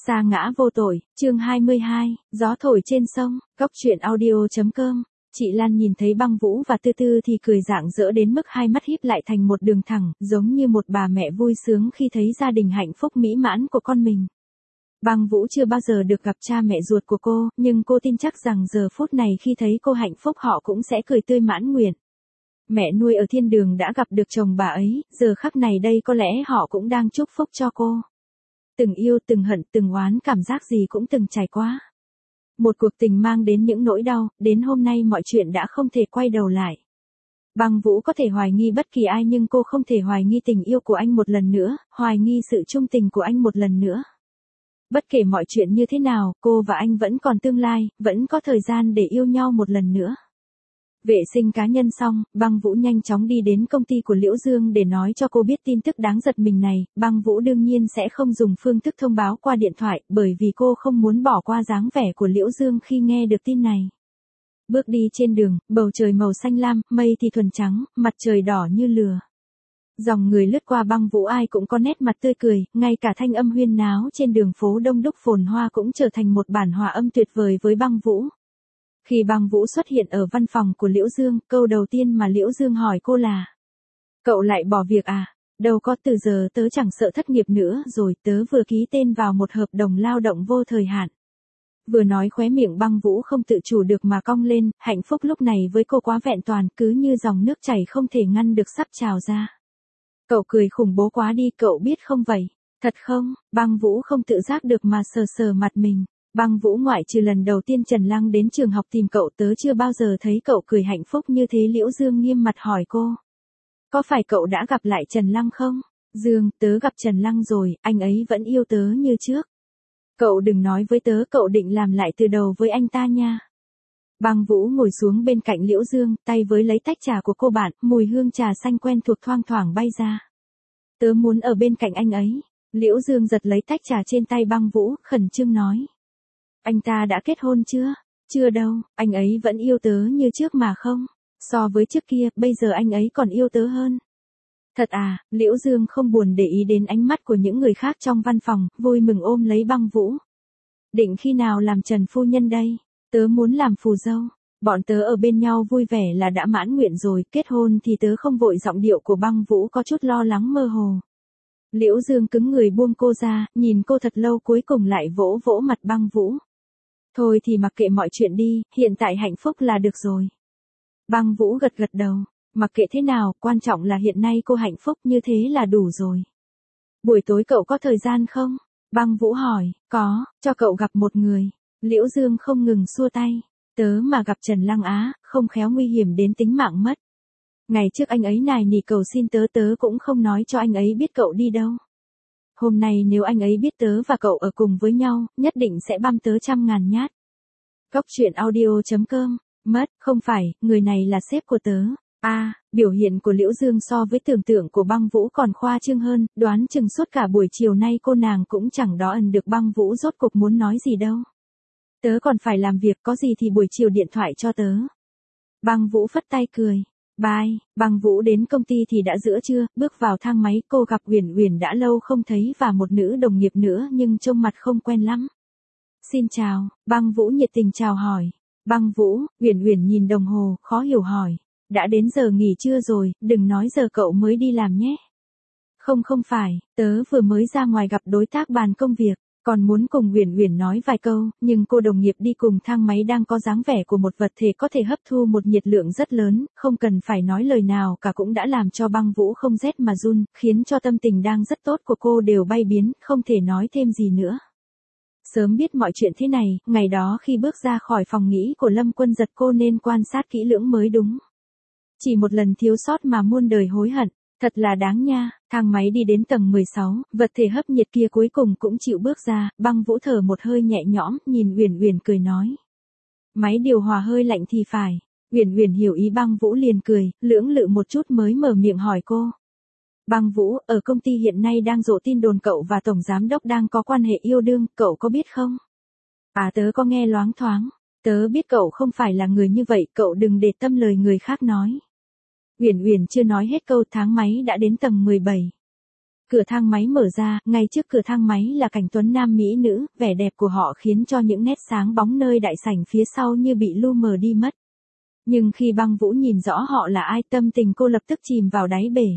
Sa ngã vô tội, chương 22, gió thổi trên sông, góc truyện audio.com. Chị Lan nhìn thấy Băng Vũ và Tư Tư thì cười rạng rỡ đến mức hai mắt híp lại thành một đường thẳng, giống như một bà mẹ vui sướng khi thấy gia đình hạnh phúc mỹ mãn của con mình. Băng Vũ chưa bao giờ được gặp cha mẹ ruột của cô, nhưng cô tin chắc rằng giờ phút này khi thấy cô hạnh phúc họ cũng sẽ cười tươi mãn nguyện. Mẹ nuôi ở thiên đường đã gặp được chồng bà ấy, giờ khắc này đây có lẽ họ cũng đang chúc phúc cho cô. Từng yêu, từng hận, từng oán, cảm giác gì cũng từng trải qua. Một cuộc tình mang đến những nỗi đau, đến hôm nay mọi chuyện đã không thể quay đầu lại. Băng Vũ có thể hoài nghi bất kỳ ai nhưng cô không thể hoài nghi tình yêu của anh một lần nữa, hoài nghi sự trung tình của anh một lần nữa. Bất kể mọi chuyện như thế nào, cô và anh vẫn còn tương lai, vẫn có thời gian để yêu nhau một lần nữa. Vệ sinh cá nhân xong, Băng Vũ nhanh chóng đi đến công ty của Liễu Dương để nói cho cô biết tin tức đáng giật mình này. Băng Vũ đương nhiên sẽ không dùng phương thức thông báo qua điện thoại, bởi vì cô không muốn bỏ qua dáng vẻ của Liễu Dương khi nghe được tin này. Bước đi trên đường, bầu trời màu xanh lam, mây thì thuần trắng, mặt trời đỏ như lửa. Dòng người lướt qua Băng Vũ ai cũng có nét mặt tươi cười, ngay cả thanh âm huyên náo trên đường phố đông đúc phồn hoa cũng trở thành một bản hòa âm tuyệt vời với Băng Vũ. Khi Băng Vũ xuất hiện ở văn phòng của Liễu Dương, câu đầu tiên mà Liễu Dương hỏi cô là: "Cậu lại bỏ việc à? Đâu có, từ giờ tớ chẳng sợ thất nghiệp nữa rồi, tớ vừa ký tên vào một hợp đồng lao động vô thời hạn." Vừa nói khóe miệng Băng Vũ không tự chủ được mà cong lên, hạnh phúc lúc này với cô quá vẹn toàn, cứ như dòng nước chảy không thể ngăn được sắp trào ra. "Cậu cười khủng bố quá đi, cậu biết không vậy?" "Thật không?" Băng Vũ không tự giác được mà sờ sờ mặt mình. "Băng Vũ, ngoại trừ lần đầu tiên Trần Lăng đến trường học tìm cậu, tớ chưa bao giờ thấy cậu cười hạnh phúc như thế." Liễu Dương nghiêm mặt hỏi cô. "Có phải cậu đã gặp lại Trần Lăng không?" "Dương, tớ gặp Trần Lăng rồi, anh ấy vẫn yêu tớ như trước. Cậu đừng nói với tớ cậu định làm lại từ đầu với anh ta nha." Băng Vũ ngồi xuống bên cạnh Liễu Dương, tay với lấy tách trà của cô bạn, mùi hương trà xanh quen thuộc thoang thoảng bay ra. "Tớ muốn ở bên cạnh anh ấy." Liễu Dương giật lấy tách trà trên tay Băng Vũ, khẩn trương nói. "Anh ta đã kết hôn chưa?" "Chưa đâu, anh ấy vẫn yêu tớ như trước mà không. So với trước kia, bây giờ anh ấy còn yêu tớ hơn." "Thật à?" Liễu Dương không buồn để ý đến ánh mắt của những người khác trong văn phòng, vui mừng ôm lấy Băng Vũ. "Định khi nào làm Trần phu nhân đây?" "Tớ muốn làm phù dâu. Bọn tớ ở bên nhau vui vẻ là đã mãn nguyện rồi, kết hôn thì tớ không vội." Giọng điệu của Băng Vũ có chút lo lắng mơ hồ. Liễu Dương cứng người buông cô ra, nhìn cô thật lâu cuối cùng lại vỗ vỗ mặt Băng Vũ. "Thôi thì mặc kệ mọi chuyện đi, hiện tại hạnh phúc là được rồi." Băng Vũ gật gật đầu. "Mặc kệ thế nào, quan trọng là hiện nay cô hạnh phúc như thế là đủ rồi." "Buổi tối cậu có thời gian không?" Băng Vũ hỏi. "Có, cho cậu gặp một người." Liễu Dương không ngừng xua tay. "Tớ mà gặp Trần Lăng á, không khéo nguy hiểm đến tính mạng mất. Ngày trước anh ấy nài nỉ cầu xin tớ, tớ cũng không nói cho anh ấy biết cậu đi đâu. Hôm nay nếu anh ấy biết tớ và cậu ở cùng với nhau, nhất định sẽ băm tớ 100.000 nhát." Góc truyện audio.com. "Mất, không phải, người này là sếp của tớ." Biểu hiện của Liễu Dương so với tưởng tượng của Băng Vũ còn khoa trương hơn, đoán chừng suốt cả buổi chiều nay cô nàng cũng chẳng đo ẩn được Băng Vũ rốt cục muốn nói gì đâu. "Tớ còn phải làm việc, có gì thì buổi chiều điện thoại cho tớ." Băng Vũ phất tay cười. "Bye." Băng Vũ đến công ty thì đã giữa trưa, bước vào thang máy cô gặp Uyển Uyển đã lâu không thấy và một nữ đồng nghiệp nữa nhưng trông mặt không quen lắm. "Xin chào." Băng Vũ nhiệt tình chào hỏi. "Băng Vũ." Uyển Uyển nhìn đồng hồ, khó hiểu hỏi. "Đã đến giờ nghỉ trưa rồi, đừng nói giờ cậu mới đi làm nhé." Không phải, tớ vừa mới ra ngoài gặp đối tác bàn công việc, còn muốn cùng Uyển Uyển nói vài câu, nhưng cô đồng nghiệp đi cùng thang máy đang có dáng vẻ của một vật thể có thể hấp thu một nhiệt lượng rất lớn, không cần phải nói lời nào cả cũng đã làm cho Băng Vũ không rét mà run, khiến cho tâm tình đang rất tốt của cô đều bay biến, không thể nói thêm gì nữa. Sớm biết mọi chuyện thế này, ngày đó khi bước ra khỏi phòng nghỉ của Lâm Quân Giật cô nên quan sát kỹ lưỡng mới đúng. Chỉ một lần thiếu sót mà muôn đời hối hận, thật là đáng nha. Thang máy đi đến tầng 16, vật thể hấp nhiệt kia cuối cùng cũng chịu bước ra, Băng Vũ thở một hơi nhẹ nhõm, nhìn Uyển Uyển cười nói. "Máy điều hòa hơi lạnh thì phải." Uyển Uyển hiểu ý Băng Vũ liền cười, lưỡng lự một chút mới mở miệng hỏi cô. "Băng Vũ, ở công ty hiện nay đang rộ tin đồn cậu và tổng giám đốc đang có quan hệ yêu đương, cậu có biết không?" Tớ có nghe loáng thoáng. Tớ biết cậu không phải là người như vậy, cậu đừng để tâm lời người khác nói." Uyển Uyển chưa nói hết câu, thang máy đã đến tầng 17. Cửa thang máy mở ra, ngay trước cửa thang máy là cảnh tuấn nam mỹ nữ, vẻ đẹp của họ khiến cho những nét sáng bóng nơi đại sảnh phía sau như bị lu mờ đi mất. Nhưng khi Băng Vũ nhìn rõ họ là ai, tâm tình cô lập tức chìm vào đáy bể.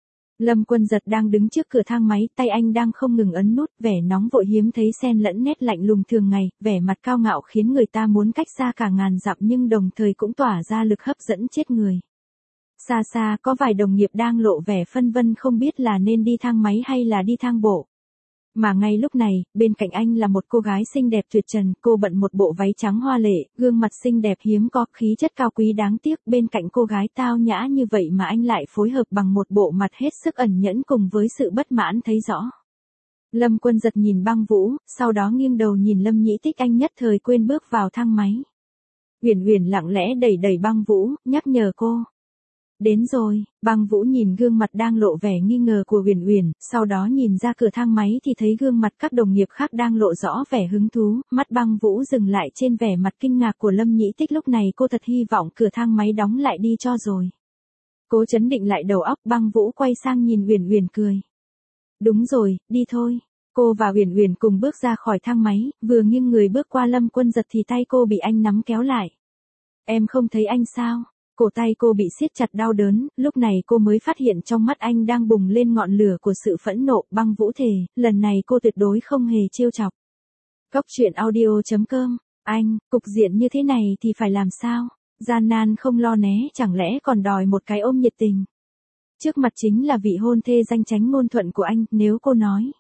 Lâm Quân Giật đang đứng trước cửa thang máy, tay anh đang không ngừng ấn nút, vẻ nóng vội hiếm thấy xen lẫn nét lạnh lùng thường ngày, vẻ mặt cao ngạo khiến người ta muốn cách xa cả ngàn dặm nhưng đồng thời cũng tỏa ra lực hấp dẫn chết người. Xa xa có vài đồng nghiệp đang lộ vẻ phân vân không biết là nên đi thang máy hay là đi thang bộ. Mà ngay lúc này, bên cạnh anh là một cô gái xinh đẹp tuyệt trần, cô bận một bộ váy trắng hoa lệ, gương mặt xinh đẹp hiếm có, khí chất cao quý đáng tiếc, bên cạnh cô gái tao nhã như vậy mà anh lại phối hợp bằng một bộ mặt hết sức ẩn nhẫn cùng với sự bất mãn thấy rõ. Lâm Quân Giật nhìn Băng Vũ, sau đó nghiêng đầu nhìn Lâm Nhĩ Tích, anh nhất thời quên bước vào thang máy. Uyển Uyển lặng lẽ đẩy đẩy Băng Vũ, nhắc nhở cô. Đến rồi, Băng Vũ nhìn gương mặt đang lộ vẻ nghi ngờ của Uyển Uyển, sau đó nhìn ra cửa thang máy thì thấy gương mặt các đồng nghiệp khác đang lộ rõ vẻ hứng thú, mắt Băng Vũ dừng lại trên vẻ mặt kinh ngạc của Lâm Nhĩ Tích, lúc này cô thật hy vọng cửa thang máy đóng lại đi cho rồi. Cố chấn định lại đầu óc, Băng Vũ quay sang nhìn Uyển Uyển cười. Đúng rồi, đi thôi. Cô và Uyển Uyển cùng bước ra khỏi thang máy, vừa nghiêng người bước qua Lâm Quân Giật thì tay cô bị anh nắm kéo lại. Em không thấy anh sao? Cổ tay cô bị siết chặt đau đớn, lúc này cô mới phát hiện trong mắt anh đang bùng lên ngọn lửa của sự phẫn nộ. Băng Vũ thề, lần này cô tuyệt đối không hề trêu chọc. Cốc truyện audio.com, anh, cục diện như thế này thì phải làm sao? Gian nan không lo né, chẳng lẽ còn đòi một cái ôm nhiệt tình? Trước mặt chính là vị hôn thê danh chánh ngôn thuận của anh, nếu cô nói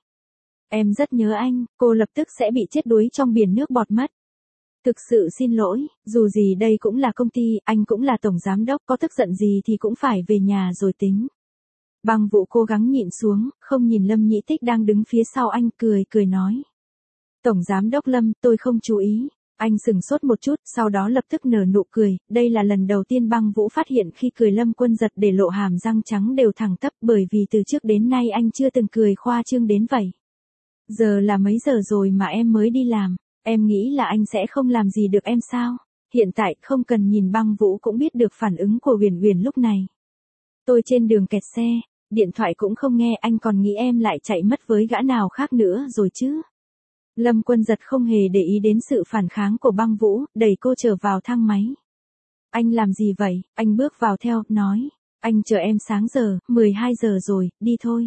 em rất nhớ anh, cô lập tức sẽ bị chết đuối trong biển nước bọt mất. Thực sự xin lỗi, dù gì đây cũng là công ty, anh cũng là tổng giám đốc, có tức giận gì thì cũng phải về nhà rồi tính. Băng Vũ cố gắng nhịn xuống, không nhìn Lâm Nhĩ Tích đang đứng phía sau anh, cười nói. Tổng giám đốc Lâm, tôi không chú ý. Anh sửng sốt một chút, sau đó lập tức nở nụ cười, đây là lần đầu tiên Băng Vũ phát hiện khi cười Lâm Quân Giật để lộ hàm răng trắng đều thẳng tắp, bởi vì từ trước đến nay anh chưa từng cười khoa trương đến vậy. Giờ là mấy giờ rồi mà em mới đi làm, em nghĩ là anh sẽ không làm gì được em sao? Hiện tại không cần nhìn Băng Vũ cũng biết được phản ứng của Uyển Uyển lúc này. Tôi trên đường kẹt xe, điện thoại cũng không nghe, anh còn nghĩ em lại chạy mất với gã nào khác nữa rồi chứ? Lâm Quân Giật không hề để ý đến sự phản kháng của Băng Vũ, đẩy cô trở vào thang máy. Anh làm gì vậy? Anh bước vào theo, nói. Anh chờ em sáng giờ, 12 giờ rồi, đi thôi.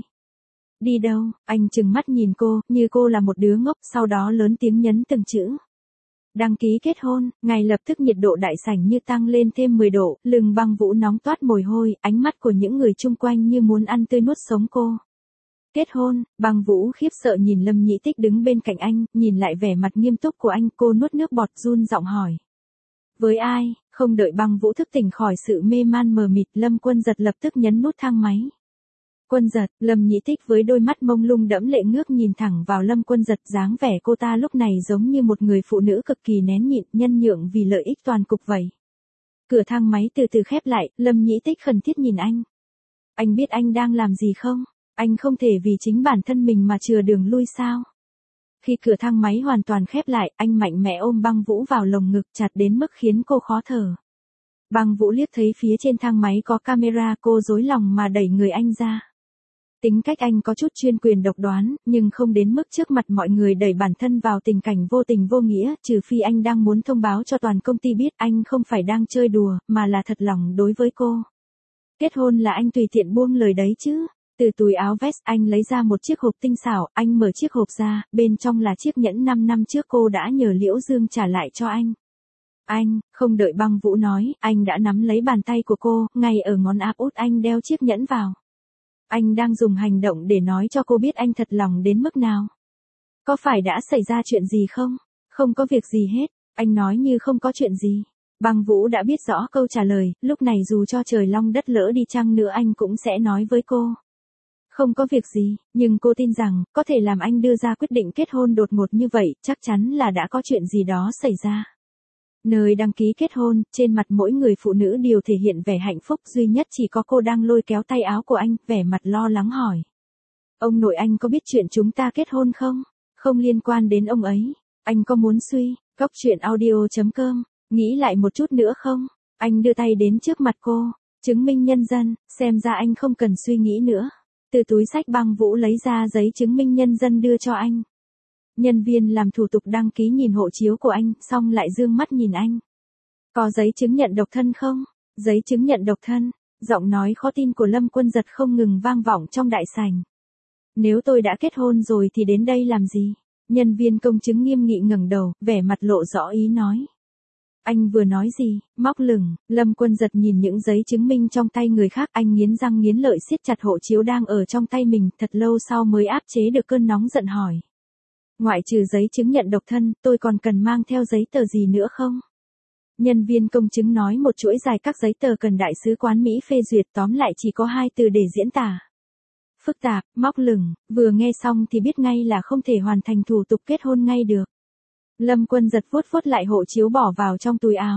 Đi đâu? Anh trừng mắt nhìn cô, như cô là một đứa ngốc, sau đó lớn tiếng nhấn từng chữ. Đăng ký kết hôn, ngay lập tức nhiệt độ đại sảnh như tăng lên thêm 10 độ, lưng Băng Vũ nóng toát mồ hôi, ánh mắt của những người chung quanh như muốn ăn tươi nuốt sống cô. Kết hôn, Băng Vũ khiếp sợ nhìn Lâm Nhĩ Tích đứng bên cạnh anh, nhìn lại vẻ mặt nghiêm túc của anh, cô nuốt nước bọt run giọng hỏi. Với ai? Không đợi Băng Vũ thức tỉnh khỏi sự mê man mờ mịt, Lâm Quân Giật lập tức nhấn nút thang máy. Quân Giật, Lâm Nhĩ Tích với đôi mắt mông lung đẫm lệ ngước nhìn thẳng vào Lâm Quân Giật, dáng vẻ cô ta lúc này giống như một người phụ nữ cực kỳ nén nhịn, nhân nhượng vì lợi ích toàn cục vậy. Cửa thang máy từ từ khép lại, Lâm Nhĩ Tích khẩn thiết nhìn anh. Anh biết anh đang làm gì không? Anh không thể vì chính bản thân mình mà chừa đường lui sao? Khi cửa thang máy hoàn toàn khép lại, anh mạnh mẽ ôm Băng Vũ vào lồng ngực chặt đến mức khiến cô khó thở. Băng Vũ liếc thấy phía trên thang máy có camera, cô rối lòng mà đẩy người anh ra. Tính cách anh có chút chuyên quyền độc đoán, nhưng không đến mức trước mặt mọi người đẩy bản thân vào tình cảnh vô tình vô nghĩa, trừ phi anh đang muốn thông báo cho toàn công ty biết anh không phải đang chơi đùa, mà là thật lòng đối với cô. Kết hôn là anh tùy tiện buông lời đấy chứ. Từ túi áo vest anh lấy ra một chiếc hộp tinh xảo, anh mở chiếc hộp ra, bên trong là chiếc nhẫn 5 năm trước cô đã nhờ Liễu Dương trả lại cho anh. Anh, không đợi Băng Vũ nói, anh đã nắm lấy bàn tay của cô, ngay ở ngón áp út anh đeo chiếc nhẫn vào. Anh đang dùng hành động để nói cho cô biết anh thật lòng đến mức nào. Có phải đã xảy ra chuyện gì không? Không có việc gì hết, anh nói như không có chuyện gì. Băng Vũ đã biết rõ câu trả lời, lúc này dù cho trời long đất lỡ đi chăng nữa anh cũng sẽ nói với cô. Không có việc gì, nhưng cô tin rằng, có thể làm anh đưa ra quyết định kết hôn đột ngột như vậy, chắc chắn là đã có chuyện gì đó xảy ra. Nơi đăng ký kết hôn, trên mặt mỗi người phụ nữ đều thể hiện vẻ hạnh phúc, duy nhất chỉ có cô đang lôi kéo tay áo của anh, vẻ mặt lo lắng hỏi. Ông nội anh có biết chuyện chúng ta kết hôn không? Không liên quan đến ông ấy. Anh có muốn suy, cốc truyện audio.com, nghĩ lại một chút nữa không? Anh đưa tay đến trước mặt cô, chứng minh nhân dân, xem ra anh không cần suy nghĩ nữa. Từ túi xách Băng Vũ lấy ra giấy chứng minh nhân dân đưa cho anh. Nhân viên làm thủ tục đăng ký nhìn hộ chiếu của anh, xong lại dương mắt nhìn anh. Có giấy chứng nhận độc thân không? Giấy chứng nhận độc thân, giọng nói khó tin của Lâm Quân Giật không ngừng vang vọng trong đại sảnh. Nếu tôi đã kết hôn rồi thì đến đây làm gì? Nhân viên công chứng nghiêm nghị ngẩng đầu, vẻ mặt lộ rõ ý nói. Anh vừa nói gì? Móc lửng. Lâm Quân Giật nhìn những giấy chứng minh trong tay người khác, anh nghiến răng nghiến lợi siết chặt hộ chiếu đang ở trong tay mình, thật lâu sau mới áp chế được cơn nóng giận hỏi. Ngoại trừ giấy chứng nhận độc thân, tôi còn cần mang theo giấy tờ gì nữa không? Nhân viên công chứng nói một chuỗi dài các giấy tờ cần đại sứ quán Mỹ phê duyệt, tóm lại chỉ có 2 từ để diễn tả. Phức tạp, móc lửng, vừa nghe xong thì biết ngay là không thể hoàn thành thủ tục kết hôn ngay được. Lâm Quân Giật vuốt vuốt lại hộ chiếu bỏ vào trong túi áo.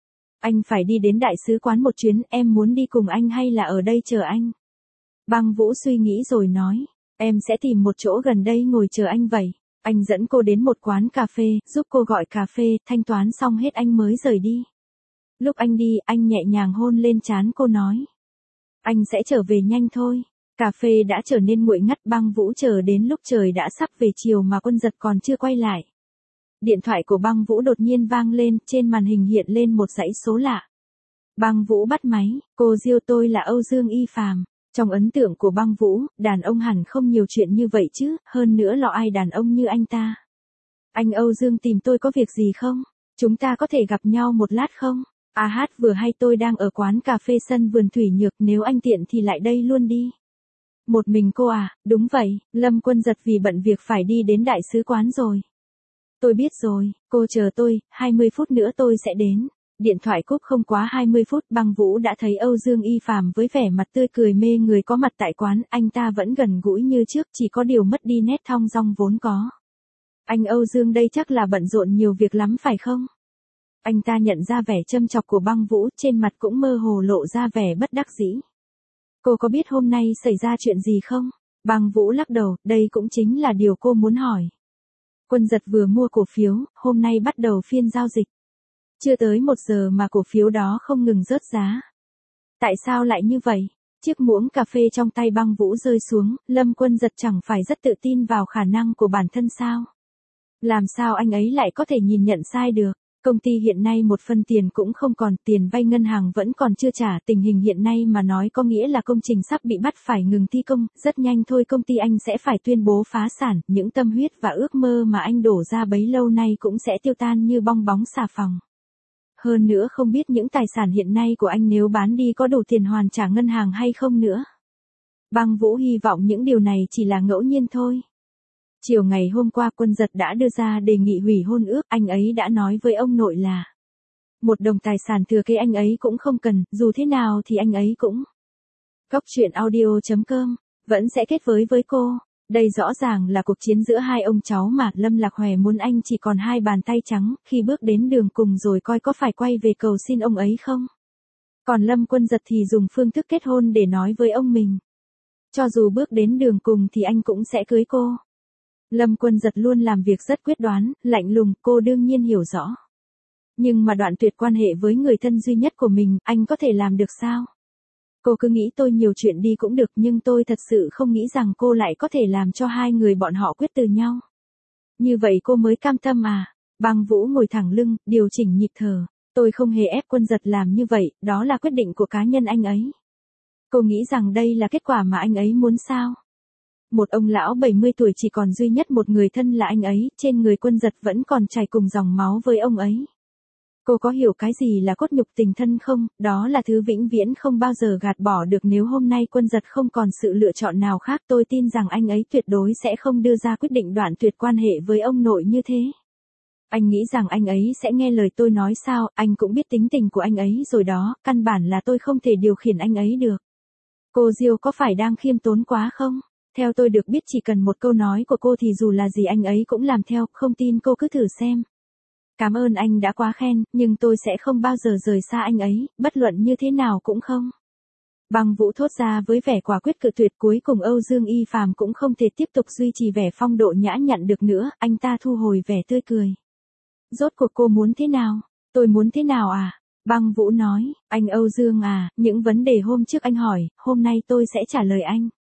Anh phải đi đến đại sứ quán một chuyến, em muốn đi cùng anh hay là ở đây chờ anh? Băng Vũ suy nghĩ rồi nói, em sẽ tìm một chỗ gần đây ngồi chờ anh vậy. Anh dẫn cô đến một quán cà phê, giúp cô gọi cà phê, thanh toán xong hết anh mới rời đi. Lúc anh đi, anh nhẹ nhàng hôn lên trán cô nói. Anh sẽ trở về nhanh thôi. Cà phê đã trở nên nguội ngắt, Băng Vũ chờ đến lúc trời đã sắp về chiều mà Quân Giật còn chưa quay lại. Điện thoại của Băng Vũ đột nhiên vang lên, trên màn hình hiện lên một dãy số lạ. Băng Vũ bắt máy, cô Diêu tôi là Âu Dương Y Phàm. Trong ấn tượng của Băng Vũ, đàn ông hẳn không nhiều chuyện như vậy chứ, hơn nữa lọ ai đàn ông như anh ta. Anh Âu Dương tìm tôi có việc gì không? Chúng ta có thể gặp nhau một lát không? À hát vừa hay tôi đang ở quán cà phê sân vườn Thủy Nhược, nếu anh tiện thì lại đây luôn đi. Một mình cô à? Đúng vậy, Lâm Quân Giật vì bận việc phải đi đến đại sứ quán rồi. Tôi biết rồi, cô chờ tôi, 20 phút nữa tôi sẽ đến. Điện thoại cúp không quá 20 phút, Băng Vũ đã thấy Âu Dương Y Phàm với vẻ mặt tươi cười mê người có mặt tại quán, anh ta vẫn gần gũi như trước, chỉ có điều mất đi nét thong dong vốn có. Anh Âu Dương đây chắc là bận rộn nhiều việc lắm phải không? Anh ta nhận ra vẻ châm chọc của Băng Vũ, trên mặt cũng mơ hồ lộ ra vẻ bất đắc dĩ. Cô có biết hôm nay xảy ra chuyện gì không? Băng Vũ lắc đầu, đây cũng chính là điều cô muốn hỏi. Quân Giật vừa mua cổ phiếu, hôm nay bắt đầu phiên giao dịch. Chưa tới 1 giờ mà cổ phiếu đó không ngừng rớt giá. Tại sao lại như vậy? Chiếc muỗng cà phê trong tay Băng Vũ rơi xuống, Lâm Quân Giật chẳng phải rất tự tin vào khả năng của bản thân sao? Làm sao anh ấy lại có thể nhìn nhận sai được? Công ty hiện nay một phân tiền cũng không còn, tiền vay ngân hàng vẫn còn chưa trả, tình hình hiện nay mà nói có nghĩa là công trình sắp bị bắt phải ngừng thi công, rất nhanh thôi công ty anh sẽ phải tuyên bố phá sản, những tâm huyết và ước mơ mà anh đổ ra bấy lâu nay cũng sẽ tiêu tan như bong bóng xà phòng. Hơn nữa không biết những tài sản hiện nay của anh nếu bán đi có đủ tiền hoàn trả ngân hàng hay không nữa. Băng Vũ hy vọng những điều này chỉ là ngẫu nhiên thôi. Chiều ngày hôm qua Quân Giật đã đưa ra đề nghị hủy hôn ước, anh ấy đã nói với ông nội là 1 đồng tài sản thừa kế anh ấy cũng không cần, dù thế nào thì anh ấy cũng. Góc truyện audio.com, vẫn sẽ kết với cô. Đây rõ ràng là cuộc chiến giữa hai ông cháu mà, Lâm Lạc Hòe muốn anh chỉ còn 2 bàn tay trắng, khi bước đến đường cùng rồi coi có phải quay về cầu xin ông ấy không. Còn Lâm Quân Giật thì dùng phương thức kết hôn để nói với ông mình. Cho dù bước đến đường cùng thì anh cũng sẽ cưới cô. Lâm Quân Giật luôn làm việc rất quyết đoán, lạnh lùng, cô đương nhiên hiểu rõ. Nhưng mà đoạn tuyệt quan hệ với người thân duy nhất của mình, anh có thể làm được sao? Cô cứ nghĩ tôi nhiều chuyện đi cũng được, nhưng tôi thật sự không nghĩ rằng cô lại có thể làm cho hai người bọn họ quyết từ nhau. Như vậy cô mới cam tâm à? Băng Vũ ngồi thẳng lưng, điều chỉnh nhịp thở. Tôi không hề ép Quân Giật làm như vậy, đó là quyết định của cá nhân anh ấy. Cô nghĩ rằng đây là kết quả mà anh ấy muốn sao? Một ông lão 70 tuổi chỉ còn duy nhất một người thân là anh ấy, trên người Quân Giật vẫn còn chảy cùng dòng máu với ông ấy. Cô có hiểu cái gì là cốt nhục tình thân không? Đó là thứ vĩnh viễn không bao giờ gạt bỏ được, nếu hôm nay Quân Giật không còn sự lựa chọn nào khác tôi tin rằng anh ấy tuyệt đối sẽ không đưa ra quyết định đoạn tuyệt quan hệ với ông nội như thế. Anh nghĩ rằng anh ấy sẽ nghe lời tôi nói sao, anh cũng biết tính tình của anh ấy rồi đó, căn bản là tôi không thể điều khiển anh ấy được. Cô Diêu có phải đang khiêm tốn quá không? Theo tôi được biết chỉ cần một câu nói của cô thì dù là gì anh ấy cũng làm theo, không tin cô cứ thử xem. Cảm ơn anh đã quá khen, nhưng tôi sẽ không bao giờ rời xa anh ấy, bất luận như thế nào cũng không. Băng Vũ thốt ra với vẻ quả quyết cự tuyệt, cuối cùng Âu Dương Y Phàm cũng không thể tiếp tục duy trì vẻ phong độ nhã nhặn được nữa, anh ta thu hồi vẻ tươi cười. Rốt cuộc cô muốn thế nào? Tôi muốn thế nào à? Băng Vũ nói, anh Âu Dương à, những vấn đề hôm trước anh hỏi, hôm nay tôi sẽ trả lời anh.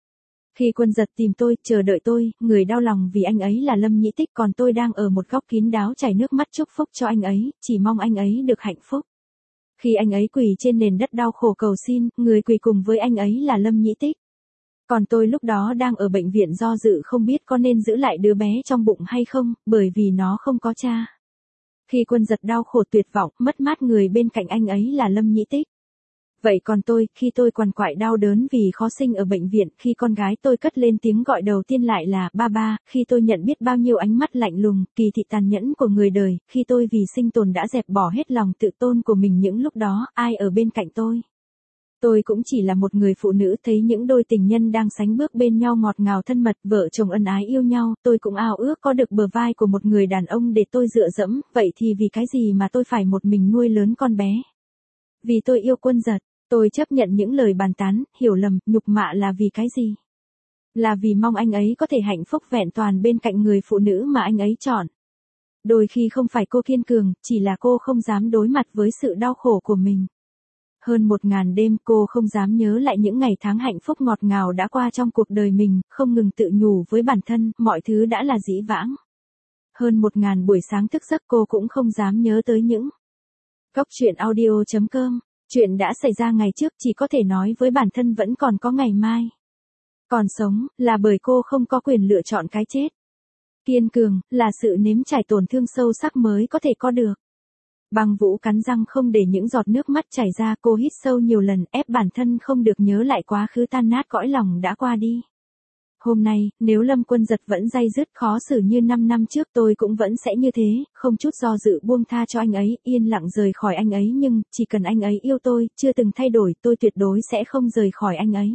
Khi Quân Giật tìm tôi, chờ đợi tôi, người đau lòng vì anh ấy là Lâm Nhĩ Tích, còn tôi đang ở một góc kín đáo chảy nước mắt chúc phúc cho anh ấy, chỉ mong anh ấy được hạnh phúc. Khi anh ấy quỳ trên nền đất đau khổ cầu xin, người quỳ cùng với anh ấy là Lâm Nhĩ Tích. Còn tôi lúc đó đang ở bệnh viện do dự không biết có nên giữ lại đứa bé trong bụng hay không, bởi vì nó không có cha. Khi Quân Giật đau khổ tuyệt vọng, mất mát, người bên cạnh anh ấy là Lâm Nhĩ Tích. Vậy còn tôi, khi tôi quằn quại đau đớn vì khó sinh ở bệnh viện, khi con gái tôi cất lên tiếng gọi đầu tiên lại là ba ba, khi tôi nhận biết bao nhiêu ánh mắt lạnh lùng, kỳ thị tàn nhẫn của người đời, khi tôi vì sinh tồn đã dẹp bỏ hết lòng tự tôn của mình, những lúc đó, ai ở bên cạnh tôi? Tôi cũng chỉ là một người phụ nữ thấy những đôi tình nhân đang sánh bước bên nhau ngọt ngào thân mật, vợ chồng ân ái yêu nhau, tôi cũng ao ước có được bờ vai của một người đàn ông để tôi dựa dẫm, vậy thì vì cái gì mà tôi phải một mình nuôi lớn con bé? Vì tôi yêu Quân Giật, tôi chấp nhận những lời bàn tán, hiểu lầm, nhục mạ là vì cái gì? Là vì mong anh ấy có thể hạnh phúc vẹn toàn bên cạnh người phụ nữ mà anh ấy chọn. Đôi khi không phải cô kiên cường, chỉ là cô không dám đối mặt với sự đau khổ của mình. Hơn 1000 đêm cô không dám nhớ lại những ngày tháng hạnh phúc ngọt ngào đã qua trong cuộc đời mình, không ngừng tự nhủ với bản thân, mọi thứ đã là dĩ vãng. Hơn 1000 buổi sáng thức giấc cô cũng không dám nhớ tới những góc truyện audio.com. Chuyện đã xảy ra ngày trước chỉ có thể nói với bản thân vẫn còn có ngày mai. Còn sống, là bởi cô không có quyền lựa chọn cái chết. Kiên cường, là sự nếm trải tổn thương sâu sắc mới có thể có được. Băng Vũ cắn răng không để những giọt nước mắt chảy ra, cô hít sâu nhiều lần, ép bản thân không được nhớ lại quá khứ tan nát cõi lòng đã qua đi. Hôm nay, nếu Lâm Quân Giật vẫn day dứt khó xử như 5 năm trước, tôi cũng vẫn sẽ như thế, không chút do dự buông tha cho anh ấy, yên lặng rời khỏi anh ấy, nhưng, chỉ cần anh ấy yêu tôi, chưa từng thay đổi, tôi tuyệt đối sẽ không rời khỏi anh ấy.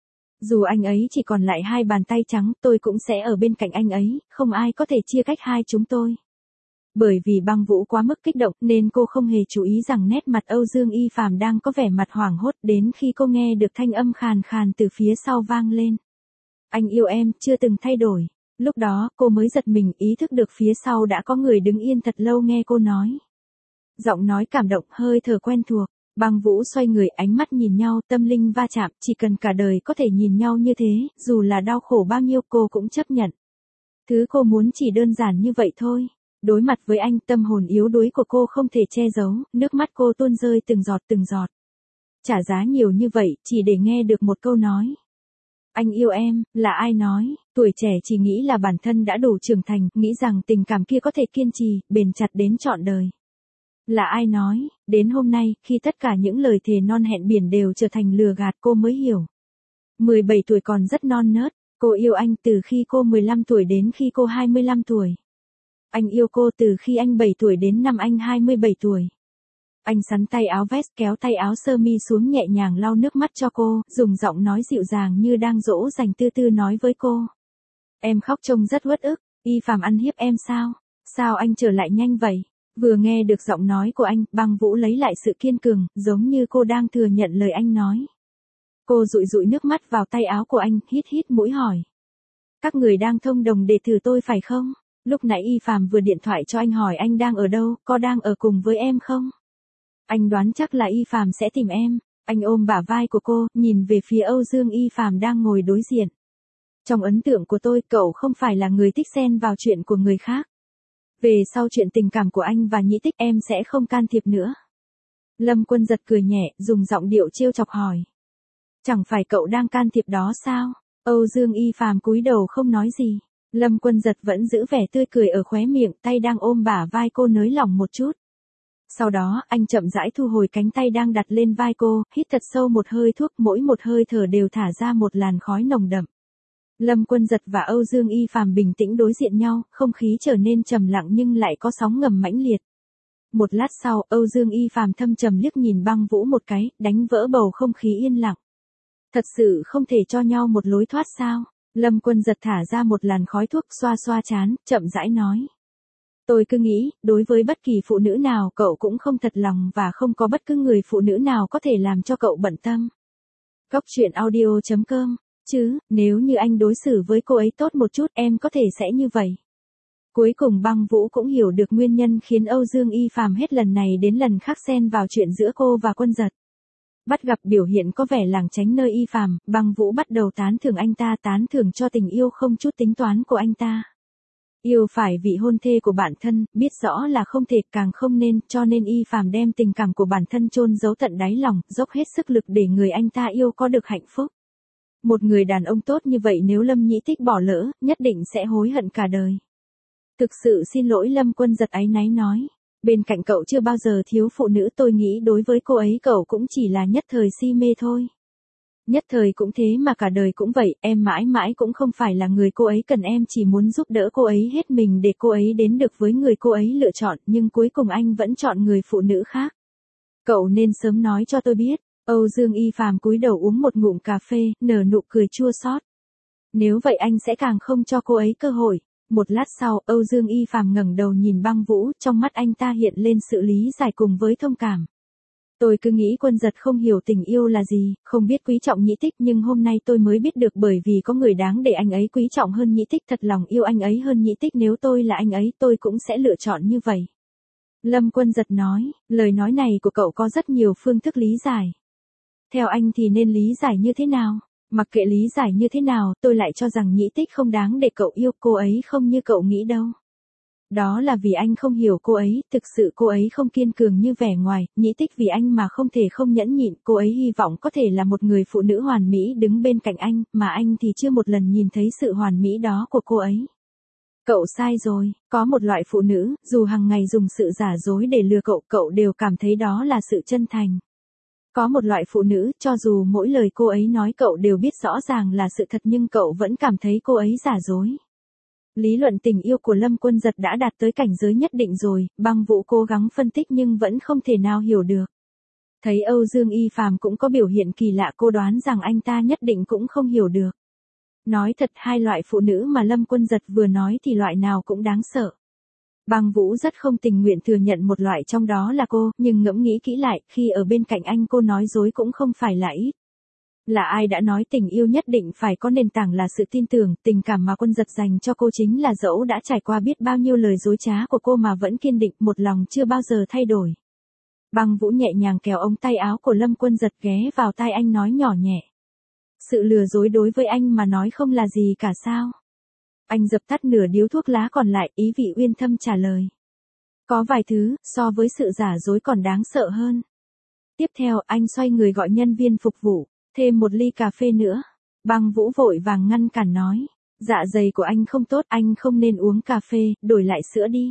Dù anh ấy chỉ còn lại 2 bàn tay trắng, tôi cũng sẽ ở bên cạnh anh ấy, không ai có thể chia cách hai chúng tôi. Bởi vì Băng Vũ quá mức kích động nên cô không hề chú ý rằng nét mặt Âu Dương Y Phàm đang có vẻ mặt hoảng hốt, đến khi cô nghe được thanh âm khàn khàn từ phía sau vang lên. Anh yêu em, chưa từng thay đổi. Lúc đó, cô mới giật mình, ý thức được phía sau đã có người đứng yên thật lâu nghe cô nói. Giọng nói cảm động, hơi thở quen thuộc. Băng Vũ xoay người, ánh mắt nhìn nhau, tâm linh va chạm, chỉ cần cả đời có thể nhìn nhau như thế, dù là đau khổ bao nhiêu cô cũng chấp nhận. Thứ cô muốn chỉ đơn giản như vậy thôi. Đối mặt với anh, tâm hồn yếu đuối của cô không thể che giấu, nước mắt cô tuôn rơi từng giọt từng giọt. Trả giá nhiều như vậy, chỉ để nghe được một câu nói. Anh yêu em, là ai nói, tuổi trẻ chỉ nghĩ là bản thân đã đủ trưởng thành, nghĩ rằng tình cảm kia có thể kiên trì, bền chặt đến trọn đời. Là ai nói, đến hôm nay, khi tất cả những lời thề non hẹn biển đều trở thành lừa gạt, cô mới hiểu. 17 tuổi còn rất non nớt, cô yêu anh từ khi cô 15 tuổi đến khi cô 25 tuổi. Anh yêu cô từ khi anh 7 tuổi đến năm anh 27 tuổi. Anh xắn tay áo vest, kéo tay áo sơ mi xuống, nhẹ nhàng lau nước mắt cho cô, dùng giọng nói dịu dàng như đang dỗ dành, từ từ nói với cô. Em khóc trông rất uất ức, Y Phàm ăn hiếp em sao? Sao anh trở lại nhanh vậy? Vừa nghe được giọng nói của anh, Băng Vũ lấy lại sự kiên cường, giống như cô đang thừa nhận lời anh nói. Cô dụi dụi nước mắt vào tay áo của anh, hít hít mũi hỏi. Các người đang thông đồng để thử tôi phải không? Lúc nãy Y Phàm vừa điện thoại cho anh hỏi anh đang ở đâu, có đang ở cùng với em không? Anh đoán chắc là Y Phàm sẽ tìm em. Anh ôm bả vai của cô, nhìn về phía Âu Dương Y Phàm đang ngồi đối diện. Trong ấn tượng của tôi, cậu không phải là người thích xen vào chuyện của người khác. Về sau chuyện tình cảm của anh và Nhĩ Tích em sẽ không can thiệp nữa. Lâm Quân Giật cười nhẹ, dùng giọng điệu trêu chọc hỏi. Chẳng phải cậu đang can thiệp đó sao? Âu Dương Y Phàm cúi đầu không nói gì. Lâm Quân Giật vẫn giữ vẻ tươi cười ở khóe miệng, tay đang ôm bả vai cô nới lỏng một chút. Sau đó, anh chậm rãi thu hồi cánh tay đang đặt lên vai cô, hít thật sâu một hơi thuốc, mỗi một hơi thở đều thả ra một làn khói nồng đậm. Lâm Quân Giật và Âu Dương Y Phàm bình tĩnh đối diện nhau, không khí trở nên trầm lặng nhưng lại có sóng ngầm mãnh liệt. Một lát sau, Âu Dương Y Phàm thâm trầm liếc nhìn Băng Vũ một cái, đánh vỡ bầu không khí yên lặng. Thật sự không thể cho nhau một lối thoát sao? Lâm Quân Giật thả ra một làn khói thuốc, xoa xoa trán, chậm rãi nói. Tôi cứ nghĩ, đối với bất kỳ phụ nữ nào cậu cũng không thật lòng và không có bất cứ người phụ nữ nào có thể làm cho cậu bận tâm. Góc truyện audio.com, chứ, nếu như anh đối xử với cô ấy tốt một chút em có thể sẽ như vậy. Cuối cùng Băng Vũ cũng hiểu được nguyên nhân khiến Âu Dương Y Phàm hết lần này đến lần khác xen vào chuyện giữa cô và Quân Giật. Bắt gặp biểu hiện có vẻ lảng tránh nơi Y Phàm, Băng Vũ bắt đầu tán thưởng anh ta, tán thưởng cho tình yêu không chút tính toán của anh ta. Yêu phải vị hôn thê của bản thân, biết rõ là không thể càng không nên, cho nên Y Phàm đem tình cảm của bản thân chôn giấu tận đáy lòng, dốc hết sức lực để người anh ta yêu có được hạnh phúc. Một người đàn ông tốt như vậy nếu Lâm Nhĩ Tích bỏ lỡ, nhất định sẽ hối hận cả đời. Thực sự xin lỗi, Lâm Quân Giật áy náy nói. Bên cạnh cậu chưa bao giờ thiếu phụ nữ, tôi nghĩ đối với cô ấy cậu cũng chỉ là nhất thời si mê thôi. Nhất thời cũng thế mà cả đời cũng vậy, em mãi mãi cũng không phải là người cô ấy cần, em chỉ muốn giúp đỡ cô ấy hết mình để cô ấy đến được với người cô ấy lựa chọn, nhưng cuối cùng anh vẫn chọn người phụ nữ khác. Cậu nên sớm nói cho tôi biết. Âu Dương Y Phàm cúi đầu uống một ngụm cà phê, nở nụ cười chua xót. Nếu vậy anh sẽ càng không cho cô ấy cơ hội. Một lát sau, Âu Dương Y Phàm ngẩng đầu nhìn Băng Vũ, trong mắt anh ta hiện lên sự lý giải cùng với thông cảm. Tôi cứ nghĩ Quân Giật không hiểu tình yêu là gì, không biết quý trọng Nhĩ Tích, nhưng hôm nay tôi mới biết được, bởi vì có người đáng để anh ấy quý trọng hơn Nhĩ Tích, thật lòng yêu anh ấy hơn Nhĩ Tích, nếu tôi là anh ấy tôi cũng sẽ lựa chọn như vậy. Lâm Quân Giật nói, lời nói này của cậu có rất nhiều phương thức lý giải. Theo anh thì nên lý giải như thế nào? Mặc kệ lý giải như thế nào, tôi lại cho rằng Nhĩ Tích không đáng để cậu yêu, cô ấy không như cậu nghĩ đâu. Đó là vì anh không hiểu cô ấy, thực sự cô ấy không kiên cường như vẻ ngoài, Nhĩ Tích vì anh mà không thể không nhẫn nhịn, cô ấy hy vọng có thể là một người phụ nữ hoàn mỹ đứng bên cạnh anh, mà anh thì chưa một lần nhìn thấy sự hoàn mỹ đó của cô ấy. Cậu sai rồi, có một loại phụ nữ, dù hàng ngày dùng sự giả dối để lừa cậu, cậu đều cảm thấy đó là sự chân thành. Có một loại phụ nữ, cho dù mỗi lời cô ấy nói cậu đều biết rõ ràng là sự thật nhưng cậu vẫn cảm thấy cô ấy giả dối. Lý luận tình yêu của Lâm Quân Giật đã đạt tới cảnh giới nhất định rồi, Băng Vũ cố gắng phân tích nhưng vẫn không thể nào hiểu được. Thấy Âu Dương Y Phàm cũng có biểu hiện kỳ lạ, cô đoán rằng anh ta nhất định cũng không hiểu được. Nói thật, hai loại phụ nữ mà Lâm Quân Giật vừa nói thì loại nào cũng đáng sợ. Băng Vũ rất không tình nguyện thừa nhận một loại trong đó là cô, nhưng ngẫm nghĩ kỹ lại, khi ở bên cạnh anh cô nói dối cũng không phải là ít. Là ai đã nói tình yêu nhất định phải có nền tảng là sự tin tưởng, tình cảm mà Quân Giật dành cho cô chính là dẫu đã trải qua biết bao nhiêu lời dối trá của cô mà vẫn kiên định, một lòng chưa bao giờ thay đổi. Băng Vũ nhẹ nhàng kéo ống tay áo của Lâm Quân Giật ghé vào tai anh nói nhỏ nhẹ. Sự lừa dối đối với anh mà nói không là gì cả sao? Anh dập tắt nửa điếu thuốc lá còn lại, ý vị uyên thâm trả lời. Có vài thứ, so với sự giả dối còn đáng sợ hơn. Tiếp theo, anh xoay người gọi nhân viên phục vụ, thêm một ly cà phê nữa. Băng Vũ vội vàng ngăn cản nói. Dạ dày của anh không tốt, anh không nên uống cà phê, đổi lại sữa đi.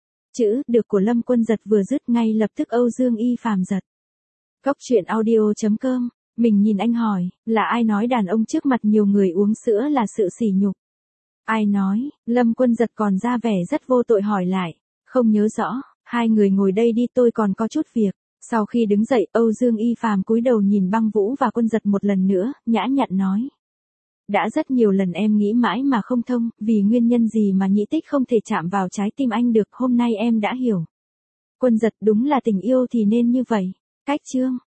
Chữ được của Lâm Quân Giật vừa dứt ngay lập tức Âu Dương Y Phàm giật. Góc truyện audio.com, mình nhìn anh hỏi, là ai nói đàn ông trước mặt nhiều người uống sữa là sự sỉ nhục? Ai nói? Lâm Quân Giật còn ra vẻ rất vô tội hỏi lại. Không nhớ rõ, hai người ngồi đây đi, tôi còn có chút việc. Sau khi đứng dậy, Âu Dương Y Phàm cúi đầu nhìn Băng Vũ và Quân Giật một lần nữa, nhã nhặn nói. Đã rất nhiều lần em nghĩ mãi mà không thông, vì nguyên nhân gì mà Nhĩ Tích không thể chạm vào trái tim anh được, hôm nay em đã hiểu. Quân Giật, đúng là tình yêu thì nên như vậy. Cách chương